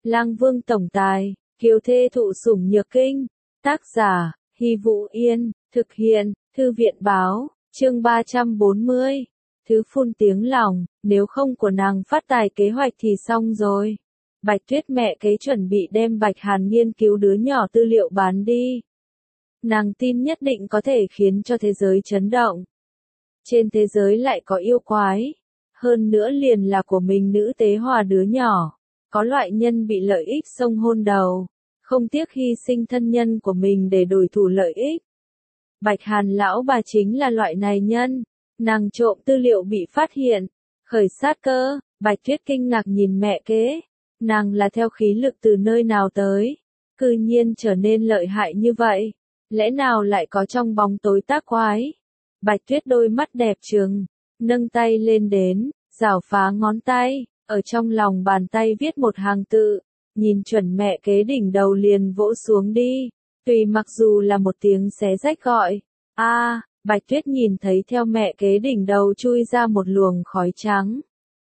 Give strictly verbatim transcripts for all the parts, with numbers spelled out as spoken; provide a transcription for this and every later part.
Lang Vương tổng tài, kiều thê thụ sủng nhược kinh. Tác giả, Hy Vũ Yên, thực hiện, Thư viện báo, chương ba trăm bốn mươi. Thứ phun tiếng lòng, nếu không của nàng phát tài kế hoạch thì xong rồi. Bạch Tuyết mẹ kế chuẩn bị đem Bạch Hàn nghiên cứu đứa nhỏ tư liệu bán đi. Nàng tin nhất định có thể khiến cho thế giới chấn động. Trên thế giới lại có yêu quái. Hơn nữa liền là của mình nữ tế hòa đứa nhỏ. Có loại nhân bị lợi ích xông hôn đầu. Không tiếc hy sinh thân nhân của mình để đổi thủ lợi ích. Bạch Hàn lão bà chính là loại này nhân. Nàng trộm tư liệu bị phát hiện. Khởi sát cơ, Bạch Tuyết kinh ngạc nhìn mẹ kế. Nàng là theo khí lực từ nơi nào tới. Cư nhiên trở nên lợi hại như vậy. Lẽ nào lại có trong bóng tối tác quái. Bạch Tuyết đôi mắt đẹp trừng. Nâng tay lên đến, rảo phá ngón tay. Ở trong lòng bàn tay viết một hàng tự. Nhìn chuẩn mẹ kế đỉnh đầu liền vỗ xuống đi. Tùy mặc dù là một tiếng xé rách gọi. A, à, Bạch Tuyết nhìn thấy theo mẹ kế đỉnh đầu chui ra một luồng khói trắng.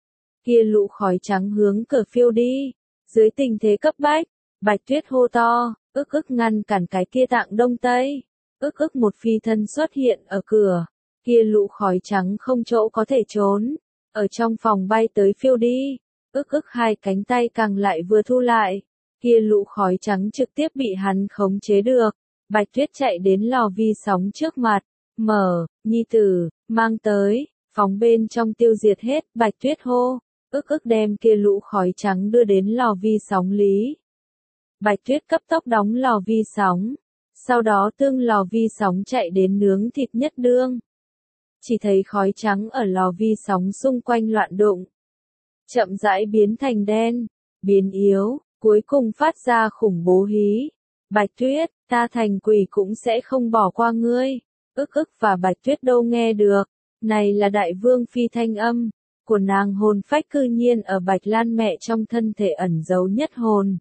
Kia lũ khói trắng hướng cửa phiêu đi. Dưới tình thế cấp bách, Bạch Tuyết hô to, ức ức ngăn cản cái kia Tạng Đông Tây. Ức ức một phi thân xuất hiện ở cửa. Kia lũ khói trắng không chỗ có thể trốn. Ở trong phòng bay tới phiêu đi. Ức ức hai cánh tay càng lại vừa thu lại. Kia lũ khói trắng trực tiếp bị hắn khống chế được. Bạch Tuyết chạy đến lò vi sóng trước mặt. Mở, nhi tử, mang tới, phóng bên trong tiêu diệt hết. Bạch Tuyết hô. Ức ức đem kia lũ khói trắng đưa đến lò vi sóng lý. Bạch Tuyết cấp tốc đóng lò vi sóng. Sau đó tương lò vi sóng chạy đến nướng thịt nhất đương. Chỉ thấy khói trắng ở lò vi sóng xung quanh loạn đụng. Chậm rãi biến thành đen, biến yếu, cuối cùng phát ra khủng bố hí. Bạch Tuyết, ta thành quỷ cũng sẽ không bỏ qua ngươi. Ức ức và Bạch Tuyết đâu nghe được. Này là đại vương phi thanh âm. Của nàng hồn phách cư nhiên ở Bạch Lan mẹ trong thân thể ẩn giấu nhất hồn.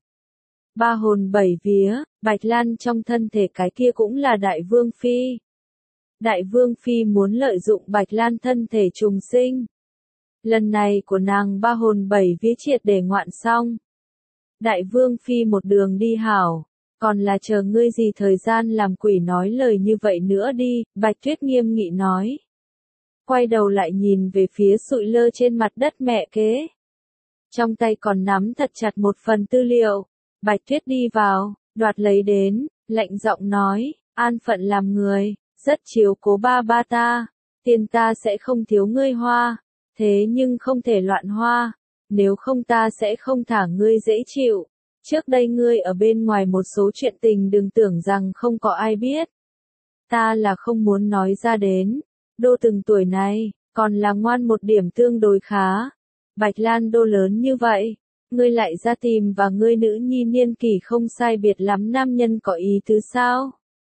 Ba hồn bảy vía, Bạch Lan trong thân thể cái kia cũng là đại vương phi. Đại vương phi muốn lợi dụng Bạch Lan thân thể trùng sinh. Lần này của nàng ba hồn bảy vía triệt để ngoạn xong. Đại vương phi một đường đi hảo, còn là chờ ngươi gì thời gian làm quỷ nói lời như vậy nữa đi, Bạch Tuyết nghiêm nghị nói. Quay đầu lại nhìn về phía sụi lơ trên mặt đất mẹ kế. Trong tay còn nắm thật chặt một phần tư liệu. Bạch Tuyết đi vào, đoạt lấy đến, lạnh giọng nói, an phận làm người, rất chiếu cố ba ba ta, tiền ta sẽ không thiếu ngươi hoa, thế nhưng không thể loạn hoa, nếu không ta sẽ không thả ngươi dễ chịu. Trước đây ngươi ở bên ngoài một số chuyện tình đừng tưởng rằng không có ai biết. Ta là không muốn nói ra đến. Đô từng tuổi này, còn là ngoan một điểm tương đối khá. Bạch Lan đô lớn như vậy, ngươi lại ra tìm và ngươi nữ nhi niên kỷ không sai biệt lắm nam nhân có ý tứ sao?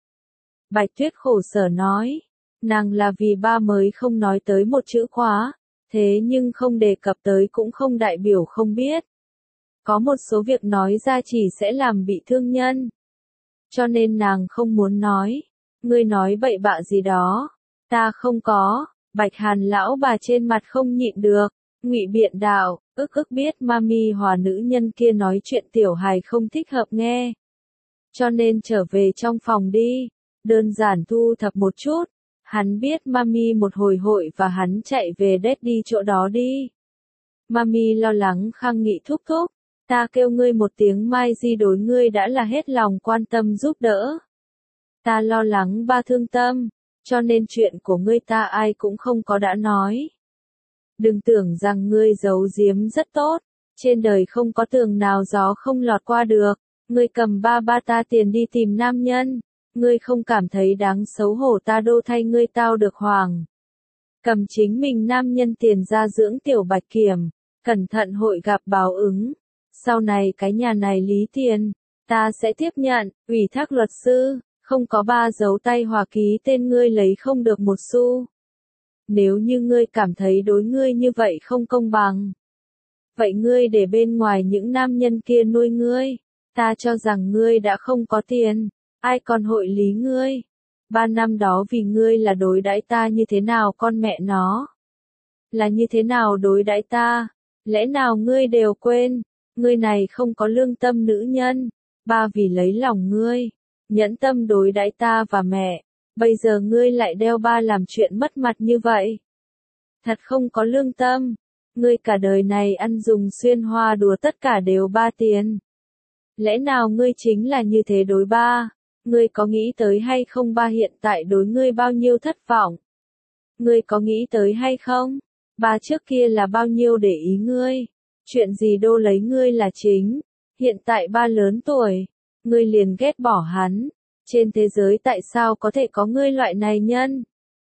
Bạch Tuyết khổ sở nói, nàng là vì ba mới không nói tới một chữ khóa, thế nhưng không đề cập tới cũng không đại biểu không biết. Có một số việc nói ra chỉ sẽ làm bị thương nhân. Cho nên nàng không muốn nói, ngươi nói bậy bạ gì đó. Ta không có, Bạch Hàn lão bà trên mặt không nhịn được, ngụy biện đạo, ức ức biết mami hòa nữ nhân kia nói chuyện tiểu hài không thích hợp nghe. Cho nên trở về trong phòng đi, đơn giản thu thập một chút, hắn biết mami một hồi hội và hắn chạy về đét đi chỗ đó đi. Mami lo lắng khăng nghị thúc thúc, ta kêu ngươi một tiếng mai di đối ngươi đã là hết lòng quan tâm giúp đỡ. Ta lo lắng ba thương tâm. Cho nên chuyện của ngươi ta ai cũng không có đã nói. Đừng tưởng rằng ngươi giấu giếm rất tốt. Trên đời không có tường nào gió không lọt qua được. Ngươi cầm ba ba ta tiền đi tìm nam nhân. Ngươi không cảm thấy đáng xấu hổ ta đô thay ngươi tao được hoàng. Cầm chính mình nam nhân tiền ra dưỡng tiểu Bạch Kiểm. Cẩn thận hội gặp báo ứng. Sau này cái nhà này lý tiền. Ta sẽ tiếp nhận, ủy thác luật sư. Không có ba dấu tay hòa ký tên ngươi lấy không được một xu. Nếu như ngươi cảm thấy đối ngươi như vậy không công bằng. Vậy ngươi để bên ngoài những nam nhân kia nuôi ngươi. Ta cho rằng ngươi đã không có tiền. Ai còn hội lý ngươi. Ba năm đó vì ngươi là đối đãi ta như thế nào con mẹ nó. Là như thế nào đối đãi ta. Lẽ nào ngươi đều quên. Ngươi này không có lương tâm nữ nhân, ba vì lấy lòng ngươi, nhẫn tâm đối đãi ta và mẹ, bây giờ ngươi lại đeo ba làm chuyện mất mặt như vậy. Thật không có lương tâm, ngươi cả đời này ăn dùng xuyên hoa đùa tất cả đều ba tiền. Lẽ nào ngươi chính là như thế đối ba? Ngươi có nghĩ tới hay không ba hiện tại đối ngươi bao nhiêu thất vọng? Ngươi có nghĩ tới hay không? Ba trước kia là bao nhiêu để ý ngươi? Chuyện gì đô lấy ngươi là chính. Hiện tại ba lớn tuổi, ngươi liền ghét bỏ hắn. Trên thế giới tại sao có thể có ngươi loại này nhân?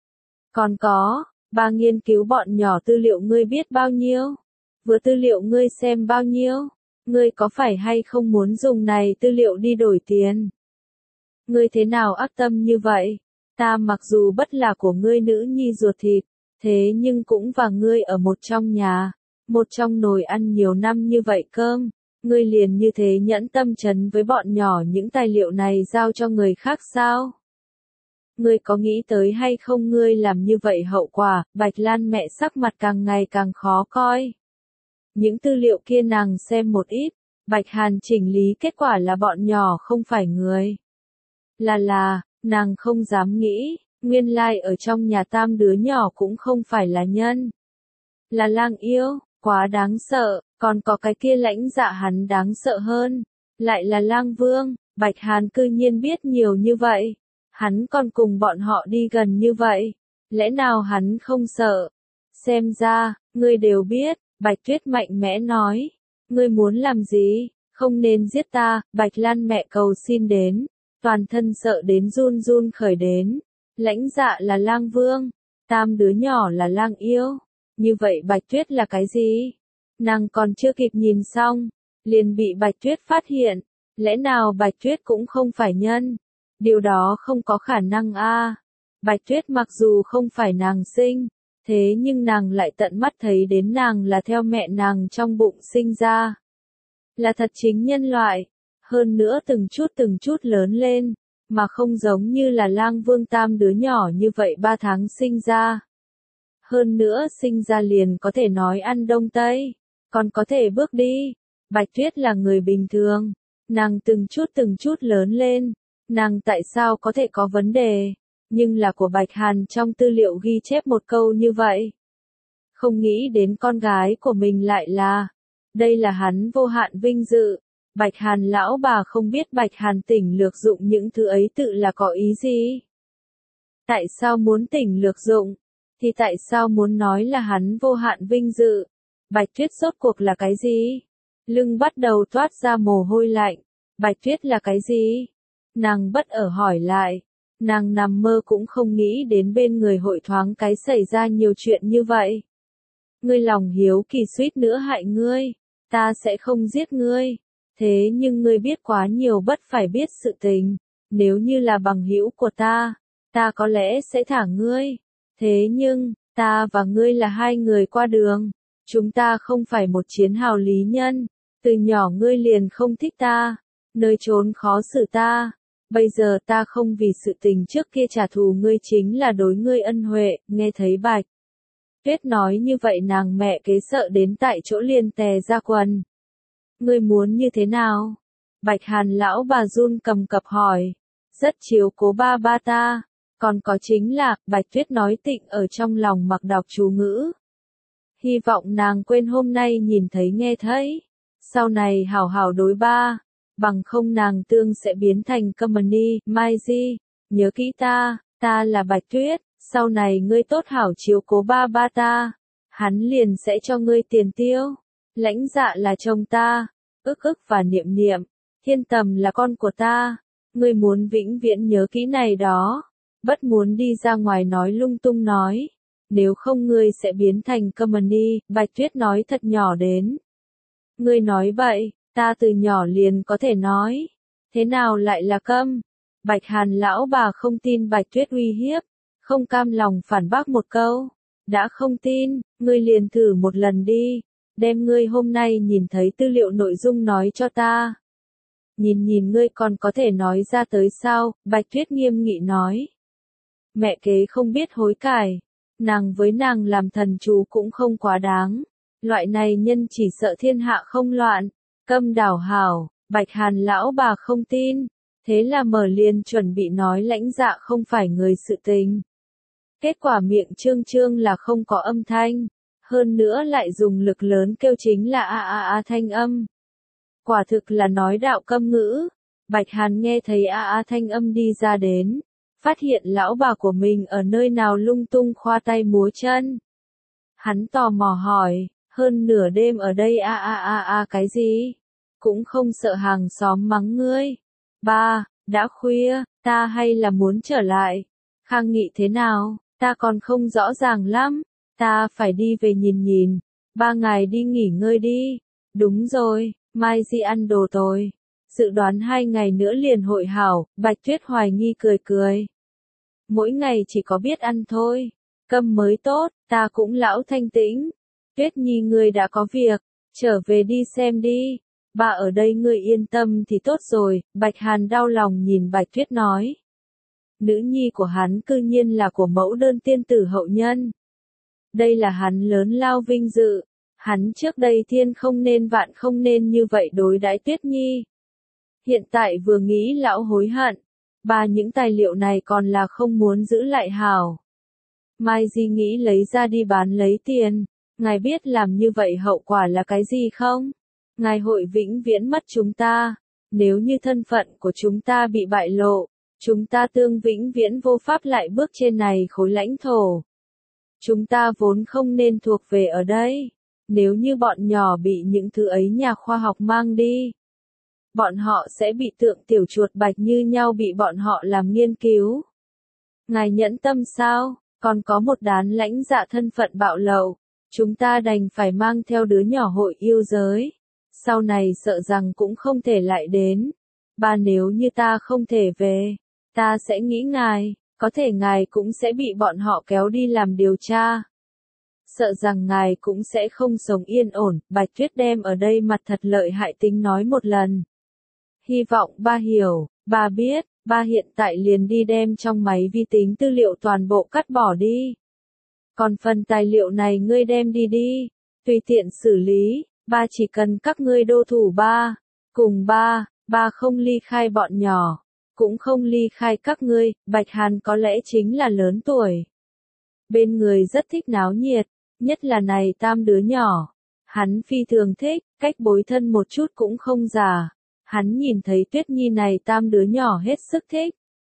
Còn có, ba nghiên cứu bọn nhỏ tư liệu ngươi biết bao nhiêu? Vừa tư liệu ngươi xem bao nhiêu? Ngươi có phải hay không muốn dùng này tư liệu đi đổi tiền? Ngươi thế nào ác tâm như vậy? Ta mặc dù bất là của ngươi nữ nhi ruột thịt, thế nhưng cũng và ngươi ở một trong nhà, một trong nồi ăn nhiều năm như vậy cơm, ngươi liền như thế nhẫn tâm trấn với bọn nhỏ những tài liệu này giao cho người khác sao? Ngươi có nghĩ tới hay không ngươi làm như vậy hậu quả, Bạch Lan mẹ sắc mặt càng ngày càng khó coi. Những tư liệu kia nàng xem một ít, Bạch Hàn chỉnh lý kết quả là bọn nhỏ không phải người. Là là, nàng không dám nghĩ, nguyên lai ở trong nhà tam đứa nhỏ cũng không phải là nhân. Là lang yêu, quá đáng sợ, còn có cái kia lãnh dạ hắn đáng sợ hơn. Lại là lang vương, Bạch Hàn cư nhiên biết nhiều như vậy. Hắn còn cùng bọn họ đi gần như vậy. Lẽ nào hắn không sợ? Xem ra, ngươi đều biết, Bạch Tuyết mạnh mẽ nói. Ngươi muốn làm gì? Không nên giết ta, Bạch Lan mẹ cầu xin đến. Toàn thân sợ đến run run khởi đến. Lãnh dạ là lang vương, tam đứa nhỏ là lang yêu. Như vậy Bạch Tuyết là cái gì? Nàng còn chưa kịp nhìn xong, liền bị Bạch Tuyết phát hiện. Lẽ nào Bạch Tuyết cũng không phải nhân? Điều đó không có khả năng a. À. Bạch Tuyết mặc dù không phải nàng sinh, thế nhưng nàng lại tận mắt thấy đến nàng là theo mẹ nàng trong bụng sinh ra. Là thật chính nhân loại. Hơn nữa từng chút từng chút lớn lên, mà không giống như là lang vương tam đứa nhỏ như vậy ba tháng sinh ra. Hơn nữa sinh ra liền có thể nói ăn đông tây, còn có thể bước đi. Bạch Tuyết là người bình thường, nàng từng chút từng chút lớn lên, nàng tại sao có thể có vấn đề, nhưng là của Bạch Hàn trong tư liệu ghi chép một câu như vậy. Không nghĩ đến con gái của mình lại là, đây là hắn vô hạn vinh dự. Bạch Hàn lão bà không biết Bạch Hàn tỉnh lược dụng những thứ ấy tự là có ý gì? Tại sao muốn tỉnh lược dụng? Thì tại sao muốn nói là hắn vô hạn vinh dự? Bạch Tuyết rốt cuộc là cái gì? Lưng bắt đầu toát ra mồ hôi lạnh. Bạch Tuyết là cái gì? Nàng bất ở hỏi lại. Nàng nằm mơ cũng không nghĩ đến bên người hội thoáng cái xảy ra nhiều chuyện như vậy. Ngươi lòng hiếu kỳ suýt nữa hại ngươi. Ta sẽ không giết ngươi. Thế nhưng ngươi biết quá nhiều bất phải biết sự tình, nếu như là bằng hữu của ta, ta có lẽ sẽ thả ngươi. Thế nhưng, ta và ngươi là hai người qua đường, chúng ta không phải một chiến hào lý nhân, từ nhỏ ngươi liền không thích ta, nơi trốn khó xử ta, bây giờ ta không vì sự tình trước kia trả thù ngươi chính là đối ngươi ân huệ, nghe thấy Bạch Tuyết nói như vậy nàng mẹ kế sợ đến tại chỗ liền tè ra quần. Ngươi muốn như thế nào? Bạch Hàn lão bà run cầm cập hỏi. Rất chiếu cố ba ba ta. Còn có chính là, Bạch Tuyết nói tịnh ở trong lòng mặc đọc chú ngữ. Hy vọng nàng quên hôm nay nhìn thấy nghe thấy. Sau này hảo hảo đối ba. Bằng không nàng tương sẽ biến thành Company, Mai Di. Nhớ kỹ ta, ta là Bạch Tuyết. Sau này ngươi tốt hảo chiếu cố ba ba ta. Hắn liền sẽ cho ngươi tiền tiêu. Lãnh dạ là chồng ta, ức ức và niệm niệm, Thiên Tầm là con của ta, ngươi muốn vĩnh viễn nhớ kỹ này đó, bất muốn đi ra ngoài nói lung tung nói, nếu không ngươi sẽ biến thành Company, Bạch Tuyết nói thật nhỏ đến. Ngươi nói bậy, ta từ nhỏ liền có thể nói, thế nào lại là câm? Bạch Hàn lão bà không tin Bạch Tuyết uy hiếp, không cam lòng phản bác một câu, đã không tin, ngươi liền thử một lần đi. Đem ngươi hôm nay nhìn thấy tư liệu nội dung nói cho ta. Nhìn nhìn ngươi còn có thể nói ra tới sao, Bạch Tuyết nghiêm nghị nói. Mẹ kế không biết hối cải, nàng với nàng làm thần chú cũng không quá đáng. Loại này nhân chỉ sợ thiên hạ không loạn, Câm đảo hảo, Bạch Hàn lão bà không tin, thế là mở liền chuẩn bị nói Lãnh Dạ không phải người sự tình. Kết quả miệng trương trương là không có âm thanh, hơn nữa lại dùng lực lớn kêu chính là a a a thanh âm. Quả thực là nói đạo câm ngữ. Bạch Hàn nghe thấy a a thanh âm đi ra đến, phát hiện lão bà của mình ở nơi nào lung tung khoa tay múa chân. Hắn tò mò hỏi, hơn nửa đêm ở đây a a a a cái gì? Cũng không sợ hàng xóm mắng ngươi. Ba, đã khuya, ta hay là muốn trở lại. Khang Nghị thế nào, ta còn không rõ ràng lắm, ta phải đi về nhìn nhìn. Ba ngài đi nghỉ ngơi đi. Đúng rồi, mai di ăn đồ tối. Dự đoán hai ngày nữa liền hội hảo, Bạch Tuyết hoài nghi cười cười. Mỗi ngày chỉ có biết ăn thôi. Câm mới tốt, ta cũng lão thanh tĩnh. Tuyết Nhi ngươi đã có việc, trở về đi xem đi. Bà ở đây ngươi yên tâm thì tốt rồi, Bạch Hàn đau lòng nhìn Bạch Tuyết nói. Nữ nhi của hắn cư nhiên là của mẫu đơn tiên tử hậu nhân. Đây là hắn lớn lao vinh dự. Hắn trước đây thiên không nên vạn không nên như vậy đối đãi Tuyết Nhi. Hiện tại vừa nghĩ lão hối hận. Bà những tài liệu này còn là không muốn giữ lại hảo. Mai Di nghĩ lấy ra đi bán lấy tiền. Ngài biết làm như vậy hậu quả là cái gì không? Ngài hội vĩnh viễn mất chúng ta. Nếu như thân phận của chúng ta bị bại lộ, chúng ta tương vĩnh viễn vô pháp lại bước trên này khối lãnh thổ. Chúng ta vốn không nên thuộc về ở đây. Nếu như bọn nhỏ bị những thứ ấy nhà khoa học mang đi, bọn họ sẽ bị tượng tiểu chuột bạch như nhau bị bọn họ làm nghiên cứu. Ngài nhẫn tâm sao? Còn có một đám lãnh dạ thân phận bạo lậu. Chúng ta đành phải mang theo đứa nhỏ hội yêu giới. Sau này sợ rằng cũng không thể lại đến. Bà nếu như ta không thể về, ta sẽ nghĩ ngài, có thể ngài cũng sẽ bị bọn họ kéo đi làm điều tra. Sợ rằng ngài cũng sẽ không sống yên ổn. Bạch Tuyết đem ở đây mặt thật lợi hại tính nói một lần. Hy vọng ba hiểu, ba biết, ba hiện tại liền đi đem trong máy vi tính tư liệu toàn bộ cắt bỏ đi. Còn phần tài liệu này ngươi đem đi đi, tùy tiện xử lý, ba chỉ cần các ngươi đô thủ ba, cùng ba, ba không ly khai bọn nhỏ, cũng không ly khai các ngươi. Bạch Hàn có lẽ chính là lớn tuổi. Bên người rất thích náo nhiệt, nhất là này tam đứa nhỏ. Hắn phi thường thích, cách bối thân một chút cũng không già. Hắn nhìn thấy Tuyết Nhi này tam đứa nhỏ hết sức thích.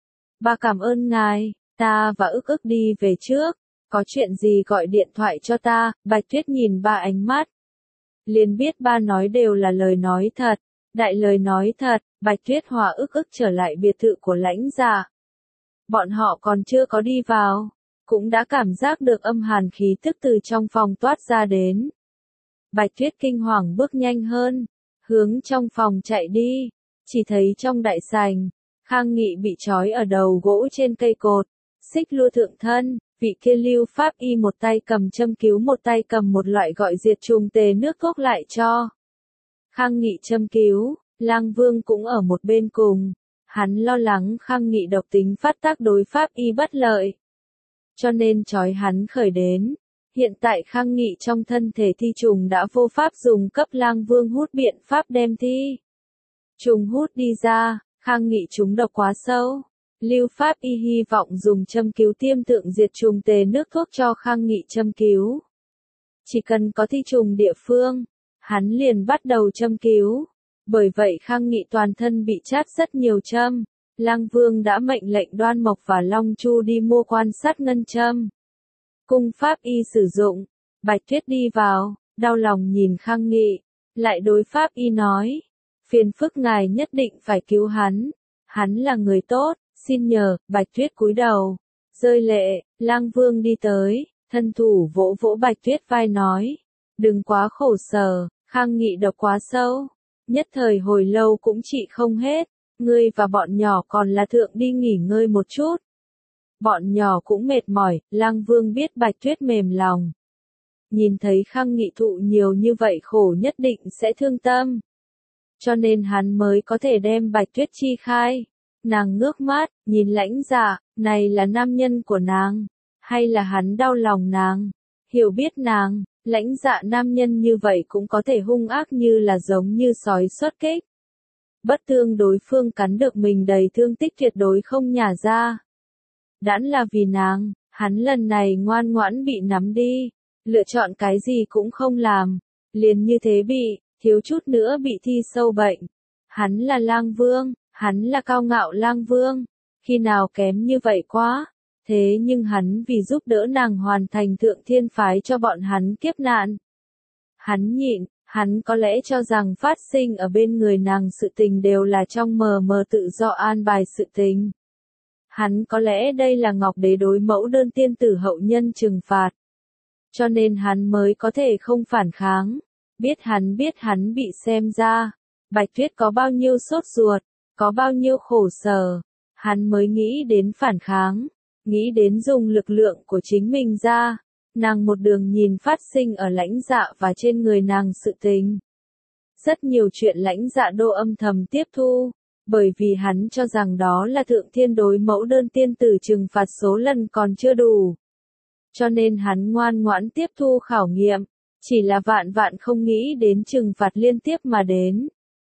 Ba cảm ơn ngài, ta và ức ức đi về trước. Có chuyện gì gọi điện thoại cho ta. Bạch Tuyết nhìn ba ánh mắt, liền biết ba nói đều là lời nói thật. Đại lời nói thật. Bạch Tuyết hòa ức ức trở lại biệt thự của Lãnh Dạ. Bọn họ còn chưa có đi vào, cũng đã cảm giác được âm hàn khí tức từ trong phòng toát ra đến. Bạch Tuyết kinh hoàng bước nhanh hơn, hướng trong phòng chạy đi. Chỉ thấy trong đại sảnh, Khang Nghị bị trói ở đầu gỗ trên cây cột, xích lua thượng thân. Vị kia Lưu Pháp Y một tay cầm châm cứu, một tay cầm một loại gọi diệt trùng tề nước thuốc lại cho Khang Nghị châm cứu. Lang Vương cũng ở một bên cùng. Hắn lo lắng Khang Nghị độc tính phát tác đối Pháp Y bất lợi, cho nên trói hắn khởi đến. Hiện tại Khang Nghị trong thân thể thi trùng đã vô pháp dùng cấp Lang Vương hút biện pháp đem thi trùng hút đi ra. Khang Nghị trúng độc quá sâu. Lưu Pháp Y hy vọng dùng châm cứu tiêm tượng diệt trùng tề nước thuốc cho Khang Nghị châm cứu. Chỉ cần có thi trùng địa phương, hắn liền bắt đầu châm cứu. Bởi vậy Khang Nghị toàn thân bị chát rất nhiều châm. Lang Vương đã mệnh lệnh Đoan Mộc và Long Chu đi mua quan sát ngân châm. Cung Pháp Y sử dụng. Bạch Tuyết đi vào, đau lòng nhìn Khang Nghị, lại đối Pháp Y nói. Phiền phức ngài nhất định phải cứu hắn. Hắn là người tốt, xin nhờ. Bạch Tuyết cúi đầu, rơi lệ. Lang Vương đi tới, thân thủ vỗ vỗ Bạch Tuyết vai nói. Đừng quá khổ sở, Khang Nghị độc quá sâu. Nhất thời hồi lâu cũng trị không hết. Ngươi và bọn nhỏ còn là thượng đi nghỉ ngơi một chút. Bọn nhỏ cũng mệt mỏi. Lang Vương biết Bạch Tuyết mềm lòng. Nhìn thấy Khang Nghị thụ nhiều như vậy khổ nhất định sẽ thương tâm. Cho nên hắn mới có thể đem Bạch Tuyết chi khai. Nàng ngước mắt, nhìn Lãnh Dạ, này là nam nhân của nàng, hay là hắn đau lòng nàng, hiểu biết nàng, Lãnh Dạ nam nhân như vậy cũng có thể hung ác như là giống như sói xuất kích. Bất thương đối phương cắn được mình đầy thương tích tuyệt đối không nhả ra. Đãn là vì nàng, hắn lần này ngoan ngoãn bị nắm đi, lựa chọn cái gì cũng không làm, liền như thế bị, thiếu chút nữa bị thi sâu bệnh. Hắn là lang vương, hắn là cao ngạo lang vương, khi nào kém như vậy quá, thế nhưng hắn vì giúp đỡ nàng hoàn thành thượng thiên phái cho bọn hắn kiếp nạn. Hắn nhịn, hắn có lẽ cho rằng phát sinh ở bên người nàng sự tình đều là trong mờ mờ tự do an bài sự tình. Hắn có lẽ đây là Ngọc Đế đối mẫu đơn tiên tử hậu nhân trừng phạt. Cho nên hắn mới có thể không phản kháng. Biết hắn biết hắn bị xem ra. Bạch Tuyết có bao nhiêu sốt ruột, có bao nhiêu khổ sở. Hắn mới nghĩ đến phản kháng. Nghĩ đến dùng lực lượng của chính mình ra. Nàng một đường nhìn phát sinh ở Lãnh Dạ và trên người nàng sự tình. Rất nhiều chuyện Lãnh Dạ đô âm thầm tiếp thu. Bởi vì hắn cho rằng đó là thượng thiên đối mẫu đơn tiên tử trừng phạt số lần còn chưa đủ. Cho nên hắn ngoan ngoãn tiếp thu khảo nghiệm, chỉ là vạn vạn không nghĩ đến trừng phạt liên tiếp mà đến.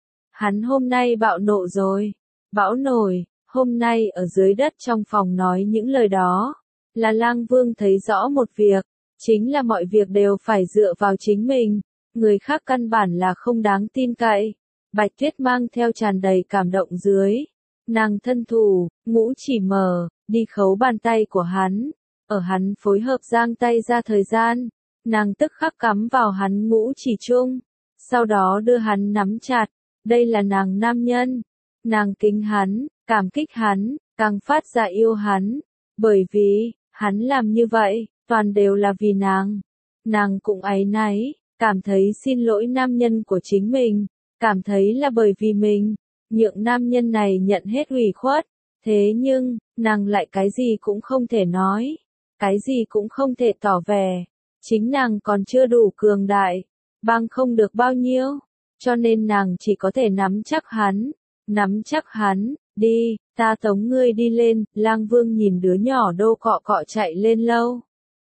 Hắn hôm nay bạo nộ rồi, bão nổi, hôm nay ở dưới đất trong phòng nói những lời đó, là Lang Vương thấy rõ một việc, chính là mọi việc đều phải dựa vào chính mình, người khác căn bản là không đáng tin cậy. Bạch Tuyết mang theo tràn đầy cảm động dưới. Nàng thân thủ, ngũ chỉ mở, đi khấu bàn tay của hắn. Ở hắn phối hợp giang tay ra thời gian. Nàng tức khắc cắm vào hắn ngũ chỉ chung. Sau đó đưa hắn nắm chặt. Đây là nàng nam nhân. Nàng kính hắn, cảm kích hắn, càng phát ra yêu hắn. Bởi vì, hắn làm như vậy, toàn đều là vì nàng. Nàng cũng áy náy, cảm thấy xin lỗi nam nhân của chính mình. Cảm thấy là bởi vì mình, nhượng nam nhân này nhận hết ủy khuất, thế nhưng, nàng lại cái gì cũng không thể nói, cái gì cũng không thể tỏ vẻ, chính nàng còn chưa đủ cường đại, băng không được bao nhiêu, cho nên nàng chỉ có thể nắm chắc hắn, nắm chắc hắn, đi, ta tống ngươi đi lên, Lang Vương nhìn đứa nhỏ đô cọ cọ chạy lên lâu.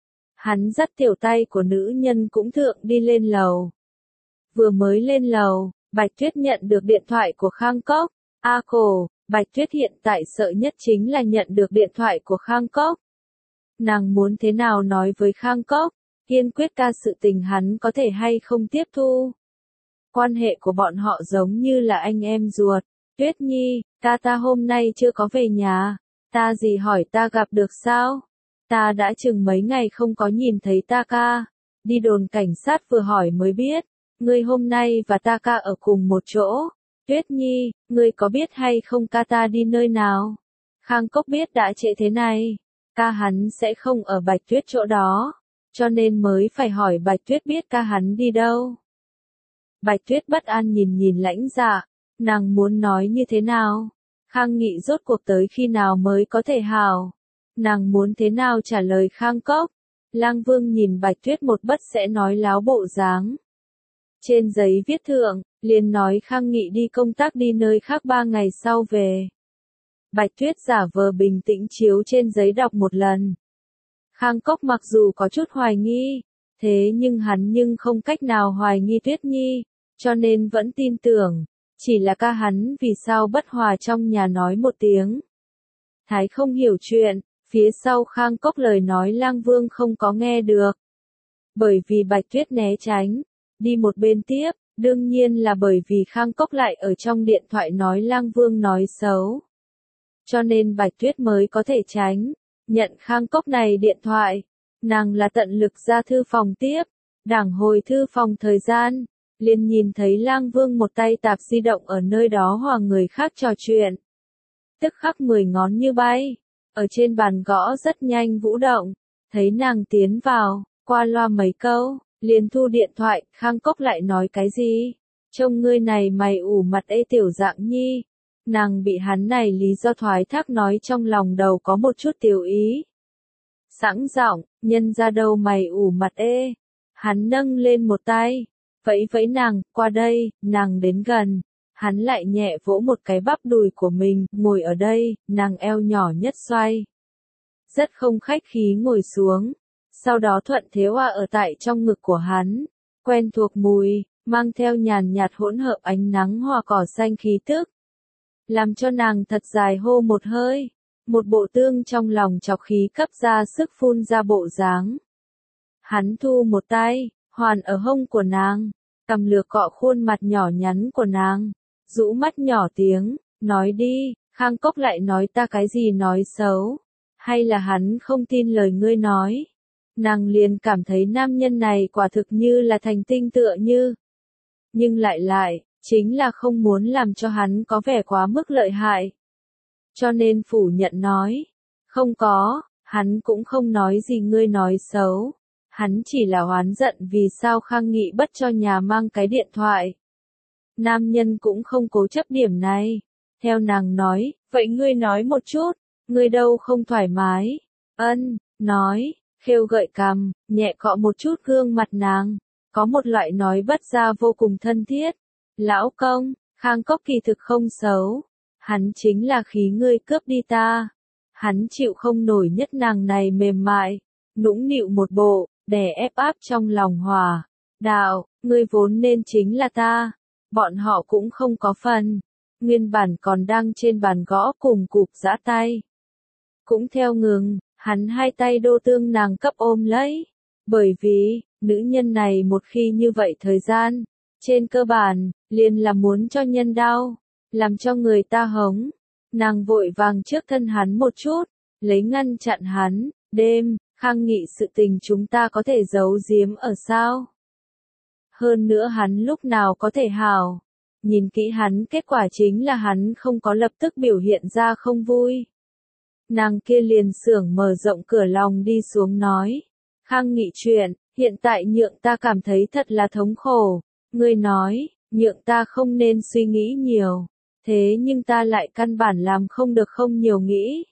Hắn dắt tiểu tay của nữ nhân cũng thượng đi lên lầu. Vừa mới lên lầu, Bạch Tuyết nhận được điện thoại của Khang Cốc. A cổ, Bạch Tuyết hiện tại sợ nhất chính là nhận được điện thoại của Khang Cốc. Nàng muốn thế nào nói với Khang Cốc, kiên quyết ca sự tình hắn có thể hay không tiếp thu. Quan hệ của bọn họ giống như là anh em ruột. Tuyết Nhi, ca ta hôm nay chưa có về nhà. Ta gì hỏi ta gặp được sao? Ta đã chừng mấy ngày không có nhìn thấy ta ca. Đi đồn cảnh sát vừa hỏi mới biết. Ngươi hôm nay và ta ca ở cùng một chỗ. Tuyết Nhi, ngươi có biết hay không ca ta đi nơi nào? Khang Cốc biết đã trễ thế này. Ca hắn sẽ không ở Bạch Tuyết chỗ đó. Cho nên mới phải hỏi Bạch Tuyết biết ca hắn đi đâu. Bạch Tuyết bất an nhìn nhìn Lãnh Dạ. Nàng muốn nói như thế nào? Khang Nghị rốt cuộc tới khi nào mới có thể hào? Nàng muốn thế nào trả lời Khang Cốc? Lang Vương nhìn Bạch Tuyết một bất sẽ nói láo bộ dáng. Trên giấy viết thượng, liền nói Khang Nghị đi công tác đi nơi khác ba ngày sau về. Bạch Tuyết giả vờ bình tĩnh chiếu trên giấy đọc một lần. Khang Cốc mặc dù có chút hoài nghi, thế nhưng hắn nhưng không cách nào hoài nghi Tuyết Nhi, cho nên vẫn tin tưởng, chỉ là ca hắn vì sao bất hòa trong nhà nói một tiếng. Thái không hiểu chuyện, phía sau Khang Cốc lời nói Lang Vương không có nghe được. Bởi vì Bạch Tuyết né tránh. Đi một bên tiếp, đương nhiên là bởi vì Khang Cốc lại ở trong điện thoại nói Lang Vương nói xấu. Cho nên Bạch Tuyết mới có thể tránh, nhận Khang Cốc này điện thoại. Nàng là tận lực ra thư phòng tiếp, đảng hồi thư phòng thời gian, liền nhìn thấy Lang Vương một tay tạp di động ở nơi đó hòa người khác trò chuyện. Tức khắc mười ngón như bay, ở trên bàn gõ rất nhanh vũ động, thấy nàng tiến vào, qua loa mấy câu. Liền thu điện thoại, Khang Cốc lại nói cái gì? Trông ngươi này mày ủ mặt ê tiểu dạng nhi. Nàng bị hắn này lý do thoái thác nói trong lòng đầu có một chút tiểu ý. Sẵn giọng, nhân ra đâu mày ủ mặt ê. Hắn nâng lên một tay, vẫy vẫy nàng, qua đây, nàng đến gần. Hắn lại nhẹ vỗ một cái bắp đùi của mình, ngồi ở đây, nàng eo nhỏ nhất xoay. Rất không khách khí ngồi xuống. sau đó thuận thế hoa ở tại trong ngực của hắn, quen thuộc mùi, mang theo nhàn nhạt hỗn hợp ánh nắng hoa cỏ xanh khí tức, làm cho nàng thật dài hô một hơi, một bộ tương trong lòng chọc khí cấp ra sức phun ra bộ dáng. Hắn thu một tay, hoàn ở hông của nàng, cầm lược cọ khuôn mặt nhỏ nhắn của nàng, rũ mắt nhỏ tiếng, nói đi, Khang Cốc lại nói ta cái gì nói xấu, hay là hắn không tin lời ngươi nói. Nàng liền cảm thấy nam nhân này quả thực như là thành tinh tựa như. Nhưng lại lại, chính là không muốn làm cho hắn có vẻ quá mức lợi hại. Cho nên phủ nhận nói, không có, hắn cũng không nói gì ngươi nói xấu. Hắn chỉ là oán giận vì sao Khang Nghị bất cho nhà mang cái điện thoại. Nam nhân cũng không cố chấp điểm này. Theo nàng nói, vậy ngươi nói một chút, ngươi đâu không thoải mái. Ân, nói, khêu gợi cằm, nhẹ cọ một chút gương mặt nàng. Có một loại nói bất ra vô cùng thân thiết. Lão công, Khang Cốc kỳ thực không xấu. Hắn chính là khí ngươi cướp đi ta. Hắn chịu không nổi nhất nàng này mềm mại, nũng nịu một bộ, đè ép áp trong lòng hòa. Đạo, ngươi vốn nên chính là ta. Bọn họ cũng không có phần. Nguyên bản còn đang trên bàn gõ cùng cụp giã tay. Cũng theo ngừng, hắn hai tay đô tương nàng cấp ôm lấy. Bởi vì, nữ nhân này một khi như vậy thời gian, trên cơ bản, liền là muốn cho nhân đau, làm cho người ta hống. Nàng vội vàng trước thân hắn một chút, lấy ngăn chặn hắn, đêm, Khang Nghị sự tình chúng ta có thể giấu giếm ở sao? Hơn nữa hắn lúc nào có thể hào. Nhìn kỹ hắn kết quả chính là hắn không có lập tức biểu hiện ra không vui. Nàng kia liền xưởng mở rộng cửa lòng đi xuống nói. Khang Nghị chuyện, hiện tại nhượng ta cảm thấy thật là thống khổ. Ngươi nói, nhượng ta không nên suy nghĩ nhiều. Thế nhưng ta lại căn bản làm không được không nhiều nghĩ.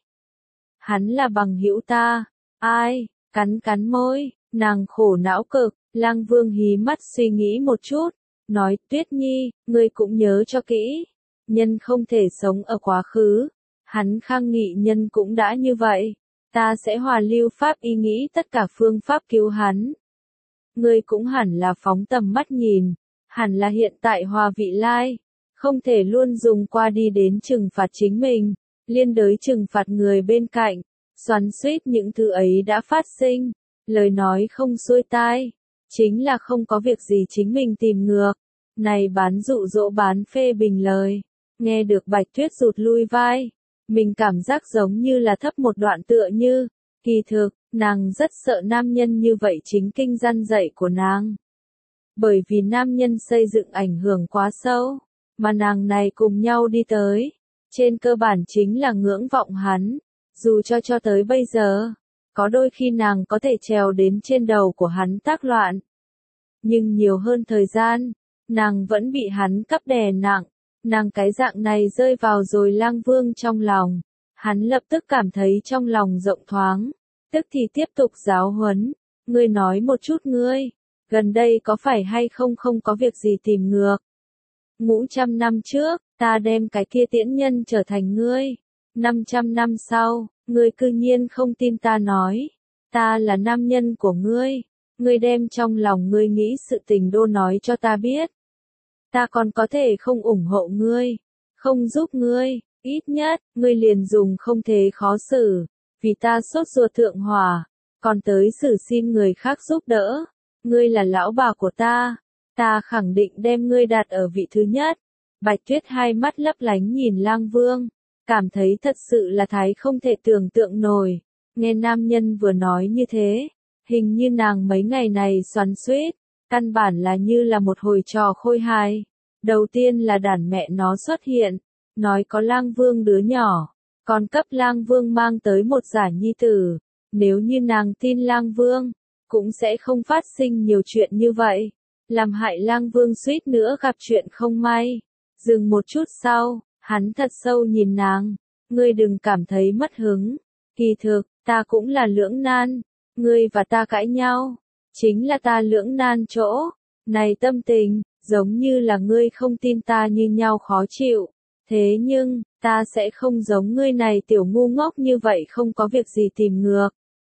Hắn là bằng hữu ta. Ai, cắn cắn môi, nàng khổ não cực, Lang Vương hí mắt suy nghĩ một chút. Nói, Tuyết Nhi, ngươi cũng nhớ cho kỹ. Nhân không thể sống ở quá khứ. Hắn Khang Nghị nhân cũng đã như vậy. Ta sẽ hòa lưu pháp ý nghĩ tất cả phương pháp cứu hắn. Ngươi cũng hẳn là phóng tầm mắt nhìn. Hẳn là hiện tại hòa vị lai. Không thể luôn dùng qua đi đến trừng phạt chính mình. Liên đới trừng phạt người bên cạnh. Xoắn xuýt những thứ ấy đã phát sinh. Lời nói không xuôi tai. Chính là không có việc gì chính mình tìm ngược. Này bán dụ dỗ bán phê bình lời. Nghe được Bạch Tuyết rụt lui vai. Mình cảm giác giống như là thấp một đoạn tựa như. Kỳ thực, nàng rất sợ nam nhân như vậy chính kinh răn dạy của nàng. Bởi vì nam nhân xây dựng ảnh hưởng quá sâu. Mà nàng này cùng nhau đi tới. Trên cơ bản chính là ngưỡng vọng hắn. Dù cho cho tới bây giờ. Có đôi khi nàng có thể trèo đến trên đầu của hắn tác loạn. Nhưng nhiều hơn thời gian, nàng vẫn bị hắn cắp đè nặng. Nàng cái dạng này rơi vào rồi Lang Vương trong lòng. Hắn lập tức cảm thấy trong lòng rộng thoáng. Tức thì tiếp tục giáo huấn. Ngươi nói một chút ngươi. Gần đây có phải hay không không có việc gì tìm ngược. Ngũ trăm năm trước, ta đem cái kia tiễn nhân trở thành ngươi. Năm trăm năm sau, ngươi cư nhiên không tin ta nói. Ta là nam nhân của ngươi. Ngươi đem trong lòng ngươi nghĩ sự tình đô nói cho ta biết. Ta còn có thể không ủng hộ ngươi. Không giúp ngươi. Ít nhất, ngươi liền dùng không thế khó xử. Vì ta sốt ruột thượng hỏa. Còn tới xử xin người khác giúp đỡ. Ngươi là lão bà của ta. Ta khẳng định đem ngươi đặt ở vị thứ nhất. Bạch Tuyết hai mắt lấp lánh nhìn Lang Vương. Cảm thấy thật sự là thái không thể tưởng tượng nổi. Nghe nam nhân vừa nói như thế. Hình như nàng mấy ngày này xoắn xuýt. Căn bản là như là một hồi trò khôi hài. Đầu tiên là đàn mẹ nó xuất hiện. Nói có Lang Vương đứa nhỏ. Còn cấp Lang Vương mang tới một giả nhi tử. Nếu như nàng tin Lang Vương. Cũng sẽ không phát sinh nhiều chuyện như vậy. Làm hại Lang Vương suýt nữa gặp chuyện không may. Dừng một chút sau, hắn thật sâu nhìn nàng. Ngươi đừng cảm thấy mất hứng. Kỳ thực, ta cũng là lưỡng nan. Ngươi và ta cãi nhau. Chính là ta lưỡng nan chỗ. Này tâm tình, giống như là ngươi không tin ta như nhau khó chịu. Thế nhưng, ta sẽ không giống ngươi này tiểu ngu ngốc như vậy không có việc gì tìm ngược.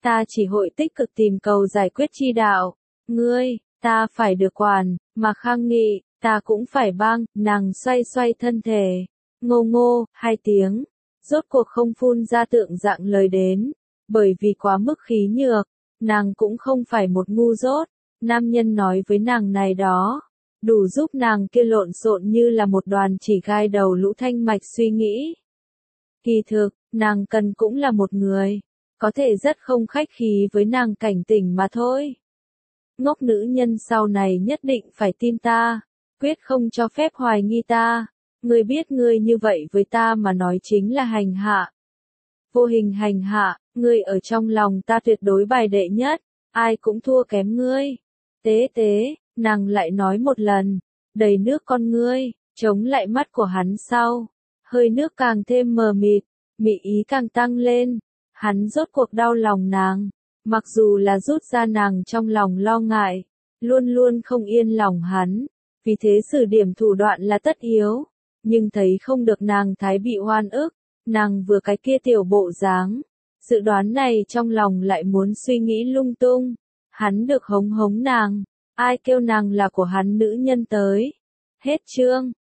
ta chỉ hội tích cực tìm cầu giải quyết chi đạo. Ngươi, ta phải được quản, mà Khang Nghị, ta cũng phải băng, nàng xoay xoay thân thể. Ngô ngô, hai tiếng, rốt cuộc không phun ra tượng dạng lời đến, bởi vì quá mức khí nhược, nàng cũng không phải một ngu dốt, nam nhân nói với nàng này đó, đủ giúp nàng kia lộn xộn như là một đoàn chỉ gai đầu lũ thanh mạch suy nghĩ. Kỳ thực, nàng cần cũng là một người, có thể rất không khách khí với nàng cảnh tỉnh mà thôi. Ngốc nữ nhân sau này nhất định phải tin ta, quyết không cho phép hoài nghi ta. Ngươi biết ngươi như vậy với ta mà nói chính là hành hạ. Vô hình hành hạ, ngươi ở trong lòng ta tuyệt đối bài đệ nhất, ai cũng thua kém ngươi. Tế tế, nàng lại nói một lần, đầy nước con ngươi, chống lại mắt của hắn sau. Hơi nước càng thêm mờ mịt, mị ý càng tăng lên. Hắn rốt cuộc đau lòng nàng, mặc dù là rút ra nàng trong lòng lo ngại, luôn luôn không yên lòng hắn, vì thế sử điểm thủ đoạn là tất yếu. Nhưng thấy không được nàng thái bị oan ức, nàng vừa cái kia tiểu bộ dáng, dự đoán này trong lòng lại muốn suy nghĩ lung tung, hắn được hống hống nàng, ai kêu nàng là của hắn nữ nhân tới. Hết chương.